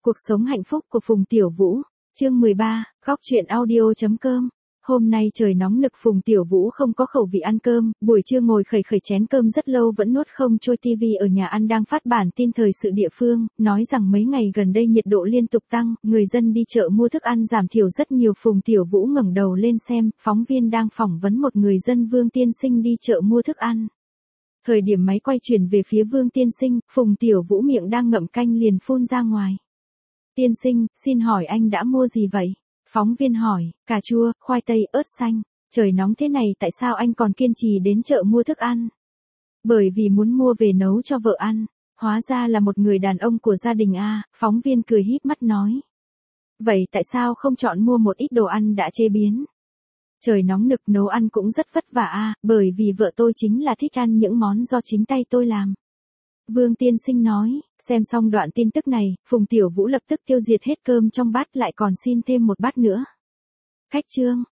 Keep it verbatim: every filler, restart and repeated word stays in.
Cuộc sống hạnh phúc của Phùng Tiểu Vũ, chương mười ba, góc truyện audio chấm com. Hôm nay trời nóng nực, Phùng Tiểu Vũ không có khẩu vị ăn cơm, buổi trưa ngồi khẩy khẩy chén cơm rất lâu vẫn nuốt không trôi. Tivi ở nhà ăn đang phát bản tin thời sự địa phương, nói rằng mấy ngày gần đây nhiệt độ liên tục tăng, người dân đi chợ mua thức ăn giảm thiểu rất nhiều. Phùng Tiểu Vũ ngẩng đầu lên xem, phóng viên đang phỏng vấn một người dân Vương Tiên Sinh đi chợ mua thức ăn. Thời điểm máy quay chuyển về phía Vương Tiên Sinh, Phùng Tiểu Vũ miệng đang ngậm canh liền phun ra ngoài. Tiên sinh, xin hỏi anh đã mua gì vậy? Phóng viên hỏi, cà chua, khoai tây, ớt xanh. Trời nóng thế này tại sao anh còn kiên trì đến chợ mua thức ăn? Bởi vì muốn mua về nấu cho vợ ăn. Hóa ra là một người đàn ông của gia đình a, phóng viên cười híp mắt nói. Vậy tại sao không chọn mua một ít đồ ăn đã chế biến? Trời nóng nực nấu ăn cũng rất vất vả a, bởi vì vợ tôi chính là thích ăn những món do chính tay tôi làm. Vương Tiên Sinh nói, xem xong đoạn tin tức này, Phùng Tiểu Vũ lập tức tiêu diệt hết cơm trong bát lại còn xin thêm một bát nữa. Khách trương,